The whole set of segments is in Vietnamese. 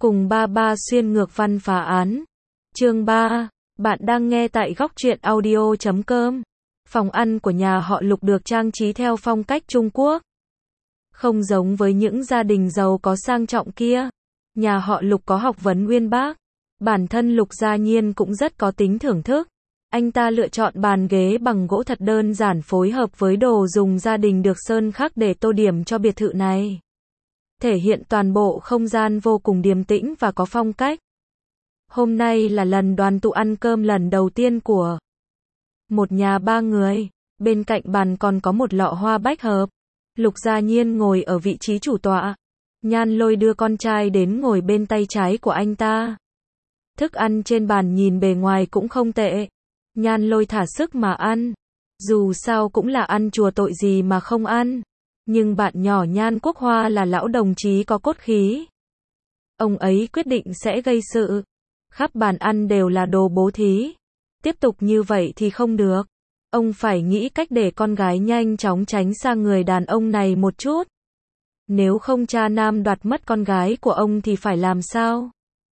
Cùng ba xuyên ngược văn phá án. Chương 3. Bạn đang nghe tại góc truyện audio.com. Phòng ăn của nhà họ Lục được trang trí theo phong cách Trung Quốc. Không giống với những gia đình giàu có sang trọng kia. Nhà họ Lục có học vấn uyên bác. Bản thân Lục Gia Nhiên cũng rất có tính thưởng thức. Anh ta lựa chọn bàn ghế bằng gỗ thật đơn giản phối hợp với đồ dùng gia đình được sơn khắc để tô điểm cho biệt thự này. Thể hiện toàn bộ không gian vô cùng điềm tĩnh và có phong cách. Hôm nay là lần đoàn tụ ăn cơm lần đầu tiên của một nhà ba người. Bên cạnh bàn còn có một lọ hoa bách hợp. Lục Gia Nhiên ngồi ở vị trí chủ tọa. Nhan Lôi đưa con trai đến ngồi bên tay trái của anh ta. Thức ăn trên bàn nhìn bề ngoài cũng không tệ. Nhan Lôi thả sức mà ăn. Dù sao cũng là ăn chùa tội gì mà không ăn. Nhưng bạn nhỏ Nhan Quốc Hoa là lão đồng chí có cốt khí. Ông ấy quyết định sẽ gây sự. Khắp bàn ăn đều là đồ bố thí. Tiếp tục như vậy thì không được. Ông phải nghĩ cách để con gái nhanh chóng tránh xa người đàn ông này một chút. Nếu không cha nam đoạt mất con gái của ông thì phải làm sao?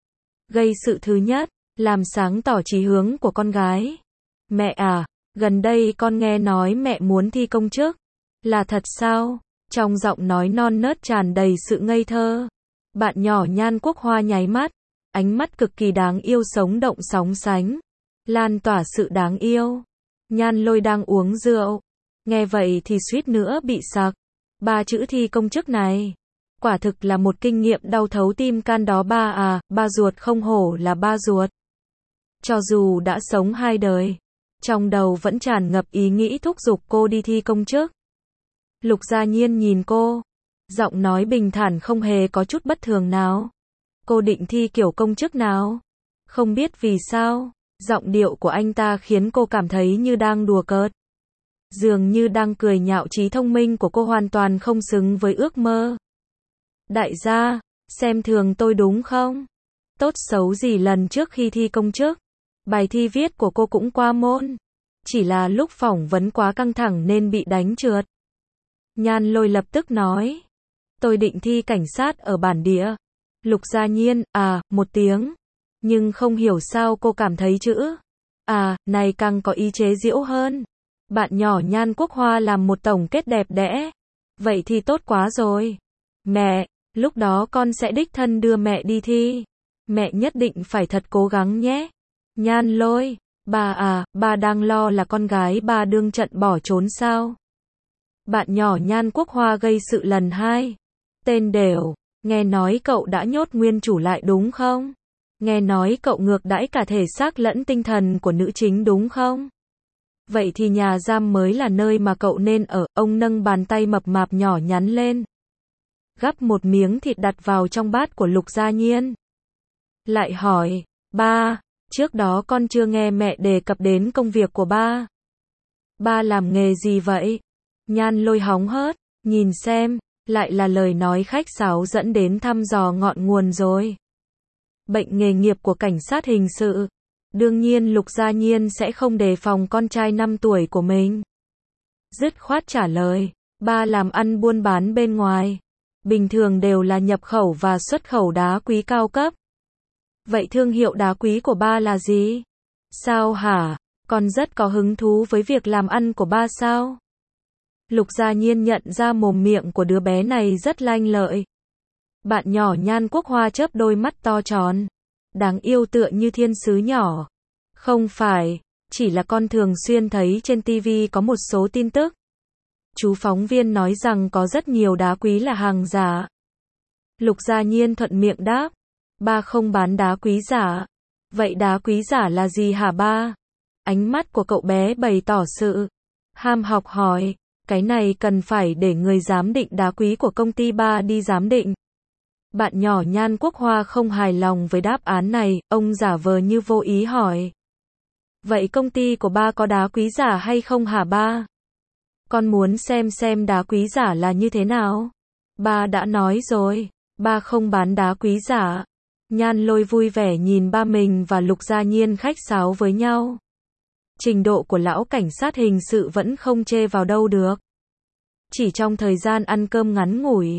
Gây sự thứ nhất, làm sáng tỏ chí hướng của con gái. Mẹ à, gần đây con nghe nói mẹ muốn thi công chức. Là thật sao? Trong giọng nói non nớt tràn đầy sự ngây thơ. Bạn nhỏ Nhan Quốc Hoa nháy mắt. Ánh mắt cực kỳ đáng yêu sống động sóng sánh. Lan tỏa sự đáng yêu. Nhan Lôi đang uống rượu. Nghe vậy thì suýt nữa bị sặc. Ba chữ thi công chức này. Quả thực là một kinh nghiệm đau thấu tim can đó ba à, ba ruột không hổ là ba ruột. Cho dù đã sống hai đời. Trong đầu vẫn tràn ngập ý nghĩ thúc giục cô đi thi công chức. Lục Gia Nhiên nhìn cô. Giọng nói bình thản không hề có chút bất thường nào. Cô định thi kiểu công chức nào? Không biết vì sao, giọng điệu của anh ta khiến cô cảm thấy như đang đùa cợt. Dường như đang cười nhạo trí thông minh của cô hoàn toàn không xứng với ước mơ. Đại gia, xem thường tôi đúng không? Tốt xấu gì lần trước khi thi công chức, bài thi viết của cô cũng qua môn. Chỉ là lúc phỏng vấn quá căng thẳng nên bị đánh trượt. Nhan Lôi lập tức nói. Tôi định thi cảnh sát ở bản địa. Lục Gia Nhiên, một tiếng. Nhưng không hiểu sao cô cảm thấy chữ này càng có ý chế giễu hơn. Bạn nhỏ Nhan Quốc Hoa làm một tổng kết đẹp đẽ. Vậy thì tốt quá rồi. Mẹ, lúc đó con sẽ đích thân đưa mẹ đi thi. Mẹ nhất định phải thật cố gắng nhé. Nhan Lôi, ba đang lo là con gái ba đương trận bỏ trốn sao? Bạn nhỏ Nhan Quốc Hoa gây sự lần hai. Tên đểu. Nghe nói cậu đã nhốt nguyên chủ lại đúng không? Nghe nói cậu ngược đãi cả thể xác lẫn tinh thần của nữ chính đúng không? Vậy thì nhà giam mới là nơi mà cậu nên ở. Ông nâng bàn tay mập mạp nhỏ nhắn lên. Gắp một miếng thịt đặt vào trong bát của Lục Gia Nhiên. Lại hỏi, ba, trước đó con chưa nghe mẹ đề cập đến công việc của ba. Ba làm nghề gì vậy? Nhan Lôi hóng hớt, nhìn xem. Lại là lời nói khách sáo dẫn đến thăm dò ngọn nguồn rồi. Bệnh nghề nghiệp của cảnh sát hình sự. Đương nhiên Lục Gia Nhiên sẽ không đề phòng con trai 5 tuổi của mình. Dứt khoát trả lời, ba làm ăn buôn bán bên ngoài. Bình thường đều là nhập khẩu và xuất khẩu đá quý cao cấp. Vậy thương hiệu đá quý của ba là gì? Sao hả? Con rất có hứng thú với việc làm ăn của ba sao? Lục Gia Nhiên nhận ra mồm miệng của đứa bé này rất lanh lợi. Bạn nhỏ Nhan Quốc Hoa chớp đôi mắt to tròn. Đáng yêu tựa như thiên sứ nhỏ. Không phải, chỉ là con thường xuyên thấy trên TV có một số tin tức. Chú phóng viên nói rằng có rất nhiều đá quý là hàng giả. Lục Gia Nhiên thuận miệng đáp. Ba không bán đá quý giả. Vậy đá quý giả là gì hả ba? Ánh mắt của cậu bé bày tỏ sự ham học hỏi. Cái này cần phải để người giám định đá quý của công ty ba đi giám định. Bạn nhỏ Nhan Quốc Hoa không hài lòng với đáp án này, ông giả vờ như vô ý hỏi. Vậy công ty của ba có đá quý giả hay không hả ba? Con muốn xem đá quý giả là như thế nào? Ba đã nói rồi, ba không bán đá quý giả. Nhan Lôi vui vẻ nhìn ba mình và Lục Gia Nhiên khách sáo với nhau. Trình độ của lão cảnh sát hình sự vẫn không chê vào đâu được. Chỉ trong thời gian ăn cơm ngắn ngủi,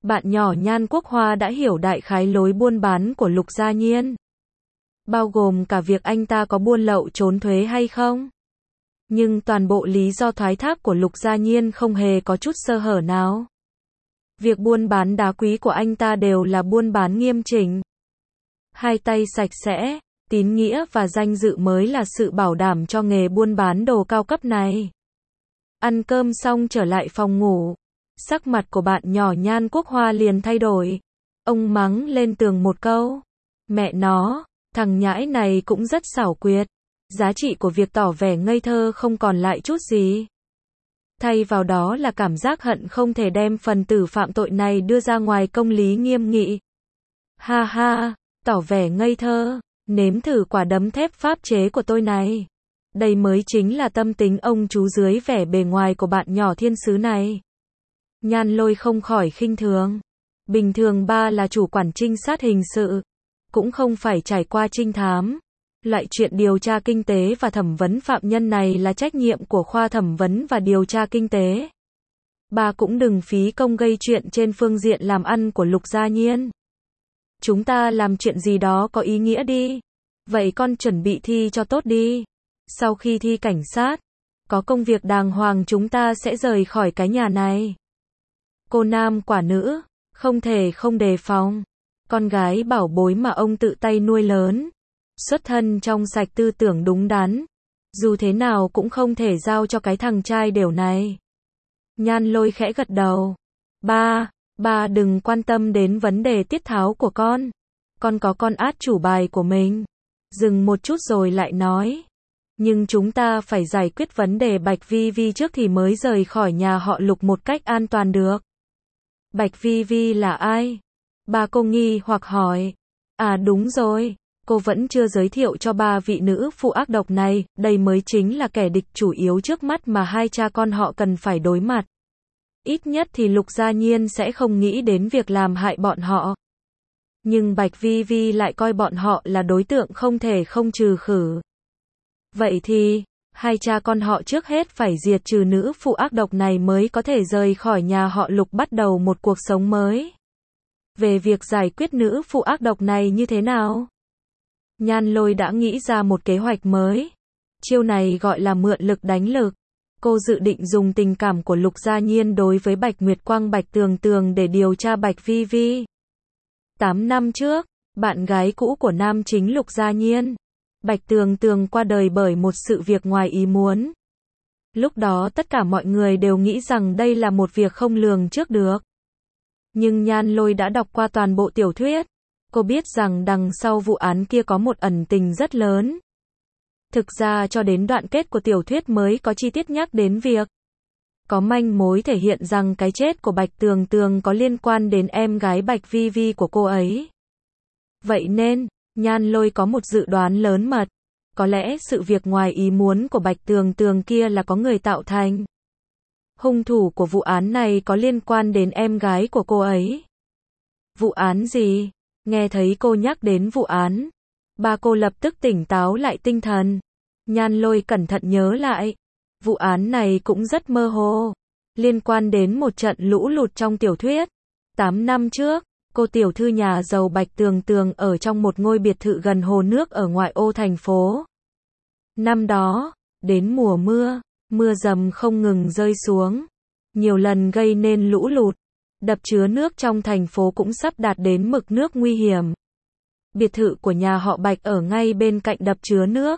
bạn nhỏ Nhan Quốc Hoa đã hiểu đại khái lối buôn bán của Lục Gia Nhiên. Bao gồm cả việc anh ta có buôn lậu trốn thuế hay không. Nhưng toàn bộ lý do thoái thác của Lục Gia Nhiên không hề có chút sơ hở nào. Việc buôn bán đá quý của anh ta đều là buôn bán nghiêm chỉnh. Hai tay sạch sẽ, tín nghĩa và danh dự mới là sự bảo đảm cho nghề buôn bán đồ cao cấp này. Ăn cơm xong trở lại phòng ngủ. Sắc mặt của bạn nhỏ Nhan Quốc Hoa liền thay đổi. Ông mắng lên tường một câu. Mẹ nó, thằng nhãi này cũng rất xảo quyệt. Giá trị của việc tỏ vẻ ngây thơ không còn lại chút gì. Thay vào đó là cảm giác hận không thể đem phần tử phạm tội này đưa ra ngoài công lý nghiêm nghị. Ha ha, tỏ vẻ ngây thơ, nếm thử quả đấm thép pháp chế của tôi này. Đây mới chính là tâm tính ông chú dưới vẻ bề ngoài của bạn nhỏ thiên sứ này. Nhan Lôi không khỏi khinh thường. Bình thường ba là chủ quản trinh sát hình sự, cũng không phải trải qua trinh thám. Loại chuyện điều tra kinh tế và thẩm vấn phạm nhân này là trách nhiệm của khoa thẩm vấn và điều tra kinh tế. Bà cũng đừng phí công gây chuyện trên phương diện làm ăn của Lục Gia Nhiên. Chúng ta làm chuyện gì đó có ý nghĩa đi. Vậy con chuẩn bị thi cho tốt đi. Sau khi thi cảnh sát, có công việc đàng hoàng chúng ta sẽ rời khỏi cái nhà này. Cô nam quả nữ, không thể không đề phòng. Con gái bảo bối mà ông tự tay nuôi lớn. Xuất thân trong sạch tư tưởng đúng đắn. Dù thế nào cũng không thể giao cho cái thằng trai đều này. Nhan Lôi khẽ gật đầu. Ba đừng quan tâm đến vấn đề tiết tháo của con. Con có con át chủ bài của mình. Dừng một chút rồi lại nói. Nhưng chúng ta phải giải quyết vấn đề Bạch Vi Vi trước thì mới rời khỏi nhà họ Lục một cách an toàn được. Bạch Vi Vi là ai? Bà cô nghi hoặc hỏi. À đúng rồi. Cô vẫn chưa giới thiệu cho ba vị nữ phụ ác độc này, đây mới chính là kẻ địch chủ yếu trước mắt mà hai cha con họ cần phải đối mặt. Ít nhất thì Lục Gia Nhiên sẽ không nghĩ đến việc làm hại bọn họ. Nhưng Bạch Vi Vi lại coi bọn họ là đối tượng không thể không trừ khử. Vậy thì, hai cha con họ trước hết phải diệt trừ nữ phụ ác độc này mới có thể rời khỏi nhà họ Lục bắt đầu một cuộc sống mới. Về việc giải quyết nữ phụ ác độc này như thế nào? Nhan Lôi đã nghĩ ra một kế hoạch mới. Chiêu này gọi là mượn lực đánh lực. Cô dự định dùng tình cảm của Lục Gia Nhiên đối với Bạch Nguyệt Quang Bạch Tường Tường để điều tra Bạch Vi Vi. 8 năm trước, bạn gái cũ của nam chính Lục Gia Nhiên, Bạch Tường Tường qua đời bởi một sự việc ngoài ý muốn. Lúc đó tất cả mọi người đều nghĩ rằng đây là một việc không lường trước được. Nhưng Nhan Lôi đã đọc qua toàn bộ tiểu thuyết. Cô biết rằng đằng sau vụ án kia có một ẩn tình rất lớn. Thực ra cho đến đoạn kết của tiểu thuyết mới có chi tiết nhắc đến việc có manh mối thể hiện rằng cái chết của Bạch Tường Tường có liên quan đến em gái Bạch Vi Vi của cô ấy. Vậy nên, Nhan Lôi có một dự đoán lớn mật. Có lẽ sự việc ngoài ý muốn của Bạch Tường Tường kia là có người tạo thành. Hung thủ của vụ án này có liên quan đến em gái của cô ấy. Vụ án gì? Nghe thấy cô nhắc đến vụ án, ba cô lập tức tỉnh táo lại tinh thần. Nhan Lôi cẩn thận nhớ lại. Vụ án này cũng rất mơ hồ. Liên quan đến một trận lũ lụt trong tiểu thuyết. 8 năm trước, cô tiểu thư nhà giàu Bạch Tường Tường ở trong một ngôi biệt thự gần hồ nước ở ngoại ô thành phố. Năm đó, đến mùa mưa, mưa dầm không ngừng rơi xuống. Nhiều lần gây nên lũ lụt. Đập chứa nước trong thành phố cũng sắp đạt đến mực nước nguy hiểm. Biệt thự của nhà họ Bạch ở ngay bên cạnh đập chứa nước.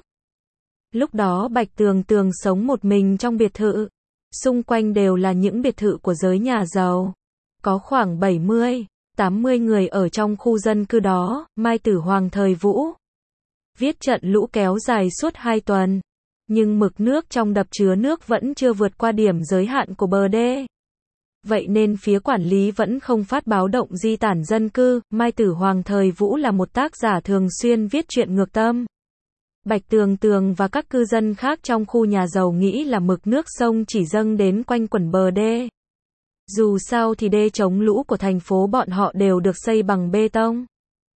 Lúc đó Bạch Tường Tường sống một mình trong biệt thự. Xung quanh đều là những biệt thự của giới nhà giàu. Có khoảng 70, 80 người ở trong khu dân cư đó. Mai Tử Hoàng thời Vũ viết trận lũ kéo dài suốt 2 tuần. Nhưng mực nước trong đập chứa nước vẫn chưa vượt qua điểm giới hạn của bờ đê. Vậy nên phía quản lý vẫn không phát báo động di tản dân cư. Mai Tử Hoàng thời Vũ là một tác giả thường xuyên viết truyện ngược tâm. Bạch Tường Tường và các cư dân khác trong khu nhà giàu nghĩ là mực nước sông chỉ dâng đến quanh quẩn bờ đê. Dù sao thì đê chống lũ của thành phố bọn họ đều được xây bằng bê tông.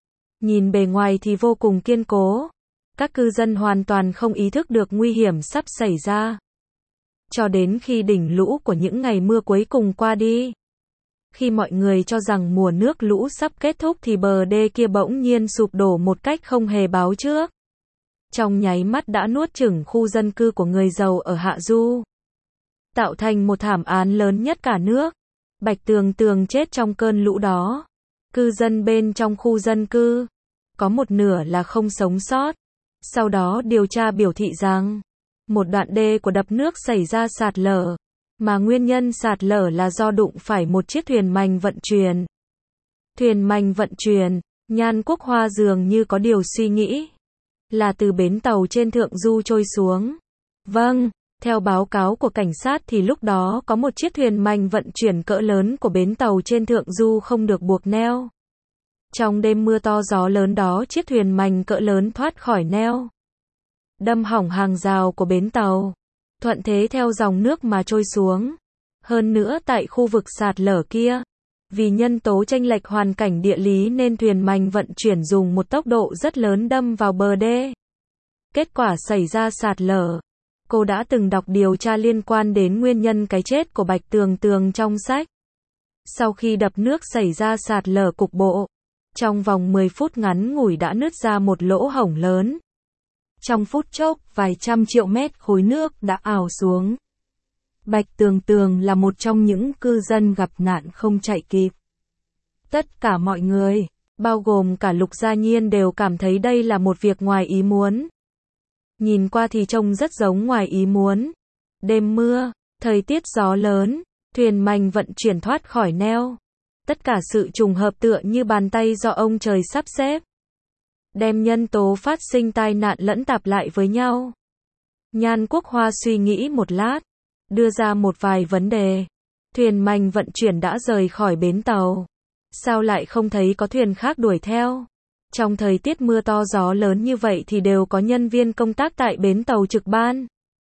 Nhìn bề ngoài thì vô cùng kiên cố. Các cư dân hoàn toàn không ý thức được nguy hiểm sắp xảy ra. Cho đến khi đỉnh lũ của những ngày mưa cuối cùng qua đi. Khi mọi người cho rằng mùa nước lũ sắp kết thúc thì bờ đê kia bỗng nhiên sụp đổ một cách không hề báo trước. Trong nháy mắt đã nuốt chửng khu dân cư của người giàu ở Hạ Du, tạo thành một thảm án lớn nhất cả nước. Bạch Tường Tường chết trong cơn lũ đó. Cư dân bên trong khu dân cư, có một nửa là không sống sót. Sau đó điều tra biểu thị rằng, một đoạn đê của đập nước xảy ra sạt lở, mà nguyên nhân sạt lở là do đụng phải một chiếc thuyền mành vận chuyển. Thuyền mành vận chuyển, Nhan Quốc Hoa dường như có điều suy nghĩ, là từ bến tàu trên thượng du trôi xuống. Vâng, theo báo cáo của cảnh sát thì lúc đó có một chiếc thuyền mành vận chuyển cỡ lớn của bến tàu trên thượng du không được buộc neo. Trong đêm mưa to gió lớn đó, chiếc thuyền mành cỡ lớn thoát khỏi neo, đâm hỏng hàng rào của bến tàu, thuận thế theo dòng nước mà trôi xuống. Hơn nữa tại khu vực sạt lở kia, vì nhân tố chênh lệch hoàn cảnh địa lý nên thuyền mành vận chuyển dùng một tốc độ rất lớn đâm vào bờ đê. Kết quả xảy ra sạt lở. Cô đã từng đọc điều tra liên quan đến nguyên nhân cái chết của Bạch Tường Tường trong sách. Sau khi đập nước xảy ra sạt lở cục bộ, trong vòng 10 phút ngắn ngủi đã nứt ra một lỗ hổng lớn. Trong phút chốc, vài trăm triệu mét khối nước đã ào xuống. Bạch Tường Tường là một trong những cư dân gặp nạn không chạy kịp. Tất cả mọi người, bao gồm cả Lục Gia Nhiên đều cảm thấy đây là một việc ngoài ý muốn. Nhìn qua thì trông rất giống ngoài ý muốn. Đêm mưa, thời tiết gió lớn, thuyền mành vận chuyển thoát khỏi neo. Tất cả sự trùng hợp tựa như bàn tay do ông trời sắp xếp, đem nhân tố phát sinh tai nạn lẫn tạp lại với nhau. Nhan Quốc Hoa suy nghĩ một lát, đưa ra một vài vấn đề. Thuyền mành vận chuyển đã rời khỏi bến tàu, sao lại không thấy có thuyền khác đuổi theo? Trong thời tiết mưa to gió lớn như vậy thì đều có nhân viên công tác tại bến tàu trực ban.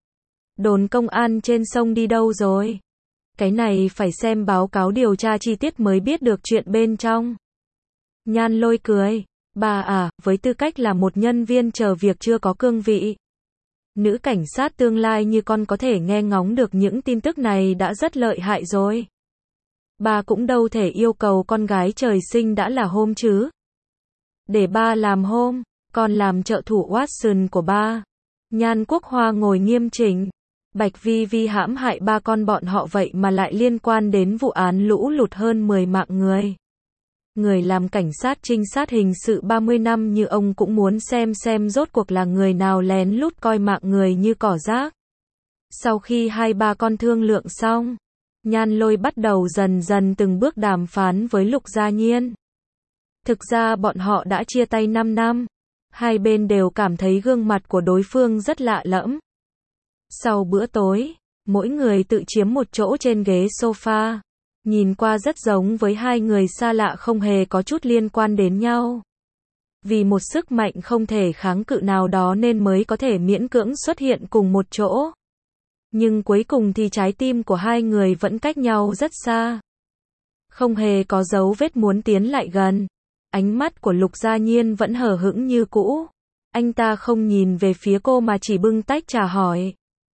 Đồn công an trên sông đi đâu rồi? Cái này phải xem báo cáo điều tra chi tiết mới biết được chuyện bên trong. Nhan Lôi cười, bà à, với tư cách là một nhân viên chờ việc chưa có cương vị, nữ cảnh sát tương lai như con có thể nghe ngóng được những tin tức này đã rất lợi hại rồi. Bà cũng đâu thể yêu cầu con gái trời sinh đã là hôm chứ. Để ba làm hôm, con làm trợ thủ Watson của ba. Nhan Quốc Hoa ngồi nghiêm chỉnh. Bạch Vi Vi hãm hại ba con bọn họ vậy mà lại liên quan đến vụ án lũ lụt hơn 10 mạng người. Người làm cảnh sát trinh sát hình sự 30 năm như ông cũng muốn xem rốt cuộc là người nào lén lút coi mạng người như cỏ rác. Sau khi hai ba con thương lượng xong, Nhan Lôi bắt đầu dần dần từng bước đàm phán với Lục Gia Nhiên. Thực ra bọn họ đã chia tay 5 năm. Hai bên đều cảm thấy gương mặt của đối phương rất lạ lẫm. Sau bữa tối, mỗi người tự chiếm một chỗ trên ghế sofa. Nhìn qua rất giống với hai người xa lạ không hề có chút liên quan đến nhau. Vì một sức mạnh không thể kháng cự nào đó nên mới có thể miễn cưỡng xuất hiện cùng một chỗ. Nhưng cuối cùng thì trái tim của hai người vẫn cách nhau rất xa. Không hề có dấu vết muốn tiến lại gần. Ánh mắt của Lục Gia Nhiên vẫn hờ hững như cũ. Anh ta không nhìn về phía cô mà chỉ bưng tách trà hỏi.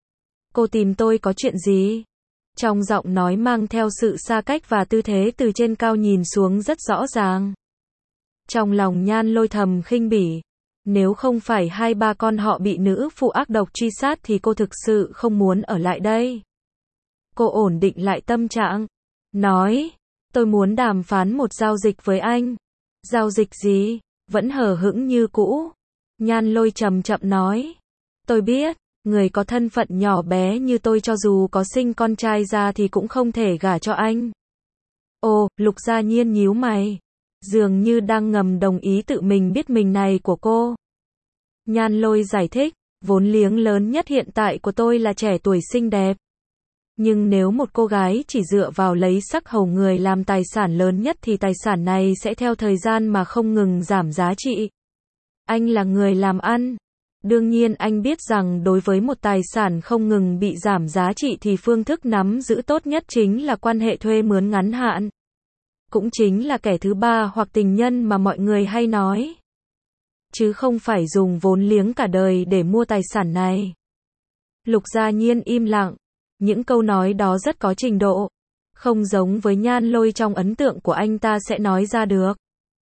Cô tìm tôi có chuyện gì? Trong giọng nói mang theo sự xa cách và tư thế từ trên cao nhìn xuống rất rõ ràng. Trong lòng Nhan Lôi thầm khinh bỉ. Nếu không phải hai ba con họ bị nữ phụ ác độc truy sát thì cô thực sự không muốn ở lại đây. Cô ổn định lại tâm trạng. Nói, tôi muốn đàm phán một giao dịch với anh. Giao dịch gì? Vẫn hờ hững như cũ. Nhan Lôi chậm chậm nói. Tôi biết, người có thân phận nhỏ bé như tôi cho dù có sinh con trai ra thì cũng không thể gả cho anh. Ồ, Lục Gia Nhiên nhíu mày. Dường như đang ngầm đồng ý tự mình biết mình này của cô. Nhan Lôi giải thích, vốn liếng lớn nhất hiện tại của tôi là trẻ tuổi xinh đẹp. Nhưng nếu một cô gái chỉ dựa vào lấy sắc hầu người làm tài sản lớn nhất thì tài sản này sẽ theo thời gian mà không ngừng giảm giá trị. Anh là người làm ăn. Đương nhiên anh biết rằng đối với một tài sản không ngừng bị giảm giá trị thì phương thức nắm giữ tốt nhất chính là quan hệ thuê mướn ngắn hạn. Cũng chính là kẻ thứ ba hoặc tình nhân mà mọi người hay nói. Chứ không phải dùng vốn liếng cả đời để mua tài sản này. Lục Gia Nhiên im lặng. Những câu nói đó rất có trình độ. Không giống với Nhan Lôi trong ấn tượng của anh ta sẽ nói ra được.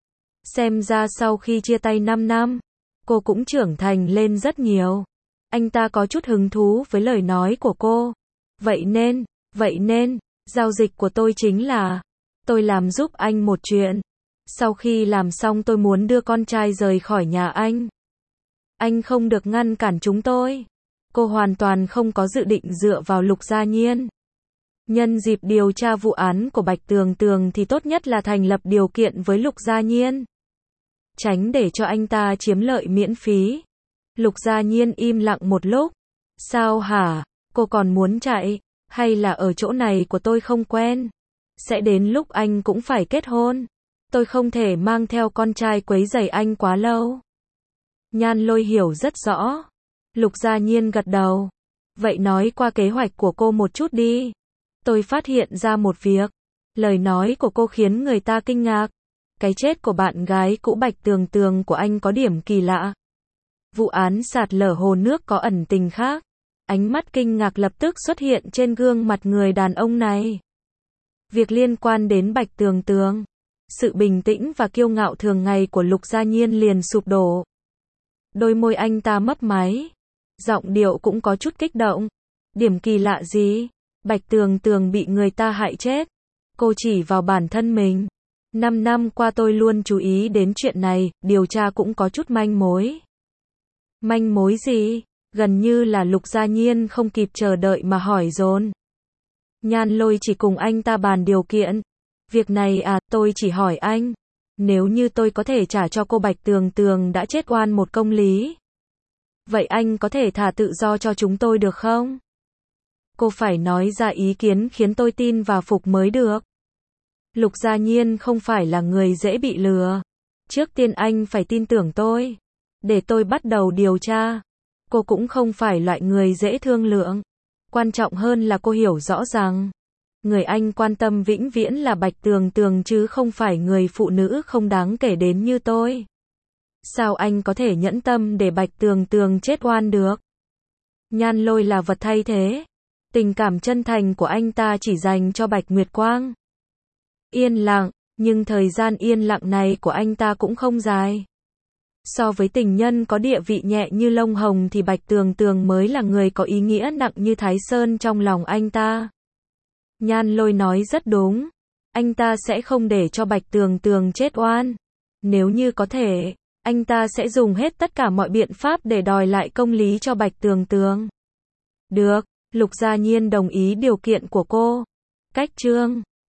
Xem ra sau khi chia tay 5 năm, cô cũng trưởng thành lên rất nhiều. Anh ta có chút hứng thú với lời nói của cô. Vậy nên, giao dịch của tôi chính là, tôi làm giúp anh một chuyện. Sau khi làm xong tôi muốn đưa con trai rời khỏi nhà anh. Anh không được ngăn cản chúng tôi. Cô hoàn toàn không có dự định dựa vào Lục Gia Nhiên. Nhân dịp điều tra vụ án của Bạch Tường Tường thì tốt nhất là thành lập điều kiện với Lục Gia Nhiên. Tránh để cho anh ta chiếm lợi miễn phí. Lục Gia Nhiên im lặng một lúc. Sao hả? Cô còn muốn chạy? Hay là ở chỗ này của tôi không quen? Sẽ đến lúc anh cũng phải kết hôn. Tôi không thể mang theo con trai quấy rầy anh quá lâu. Nhan Lôi hiểu rất rõ. Lục Gia Nhiên gật đầu. Vậy nói qua kế hoạch của cô một chút đi. Tôi phát hiện ra một việc. Lời nói của cô khiến người ta kinh ngạc. Cái chết của bạn gái cũ Bạch Tường Tường của anh có điểm kỳ lạ. Vụ án sạt lở hồ nước có ẩn tình khác. Ánh mắt kinh ngạc lập tức xuất hiện trên gương mặt người đàn ông này. Việc liên quan đến Bạch Tường Tường. Sự bình tĩnh và kiêu ngạo thường ngày của Lục Gia Nhiên liền sụp đổ. Đôi môi anh ta mấp máy. Giọng điệu cũng có chút kích động. Điểm kỳ lạ gì? Bạch Tường Tường bị người ta hại chết. Cô chỉ vào bản thân mình. 5 năm qua tôi luôn chú ý đến chuyện này, điều tra cũng có chút manh mối. Manh mối gì? Gần như là Lục Gia Nhiên không kịp chờ đợi mà hỏi dồn. Nhan Lôi chỉ cùng anh ta bàn điều kiện. Việc này à, tôi chỉ hỏi anh. Nếu như tôi có thể trả cho cô Bạch Tường Tường đã chết oan một công lý. Vậy anh có thể thả tự do cho chúng tôi được không? Cô phải nói ra ý kiến khiến tôi tin và phục mới được. Lục Gia Nhiên không phải là người dễ bị lừa. Trước tiên anh phải tin tưởng tôi. Để tôi bắt đầu điều tra. Cô cũng không phải loại người dễ thương lượng. Quan trọng hơn là cô hiểu rõ rằng người anh quan tâm vĩnh viễn là Bạch Tường Tường chứ không phải người phụ nữ không đáng kể đến như tôi. Sao anh có thể nhẫn tâm để Bạch Tường Tường chết oan được? Nhan Lôi là vật thay thế. Tình cảm chân thành của anh ta chỉ dành cho Bạch Nguyệt Quang. Yên lặng, nhưng thời gian yên lặng này của anh ta cũng không dài. So với tình nhân có địa vị nhẹ như lông hồng thì Bạch Tường Tường mới là người có ý nghĩa nặng như Thái Sơn trong lòng anh ta. Nhan Lôi nói rất đúng. Anh ta sẽ không để cho Bạch Tường Tường chết oan. Nếu như có thể, anh ta sẽ dùng hết tất cả mọi biện pháp để đòi lại công lý cho Bạch Tường Tường. Được, Lục Gia Nhiên đồng ý điều kiện của cô. Cách chương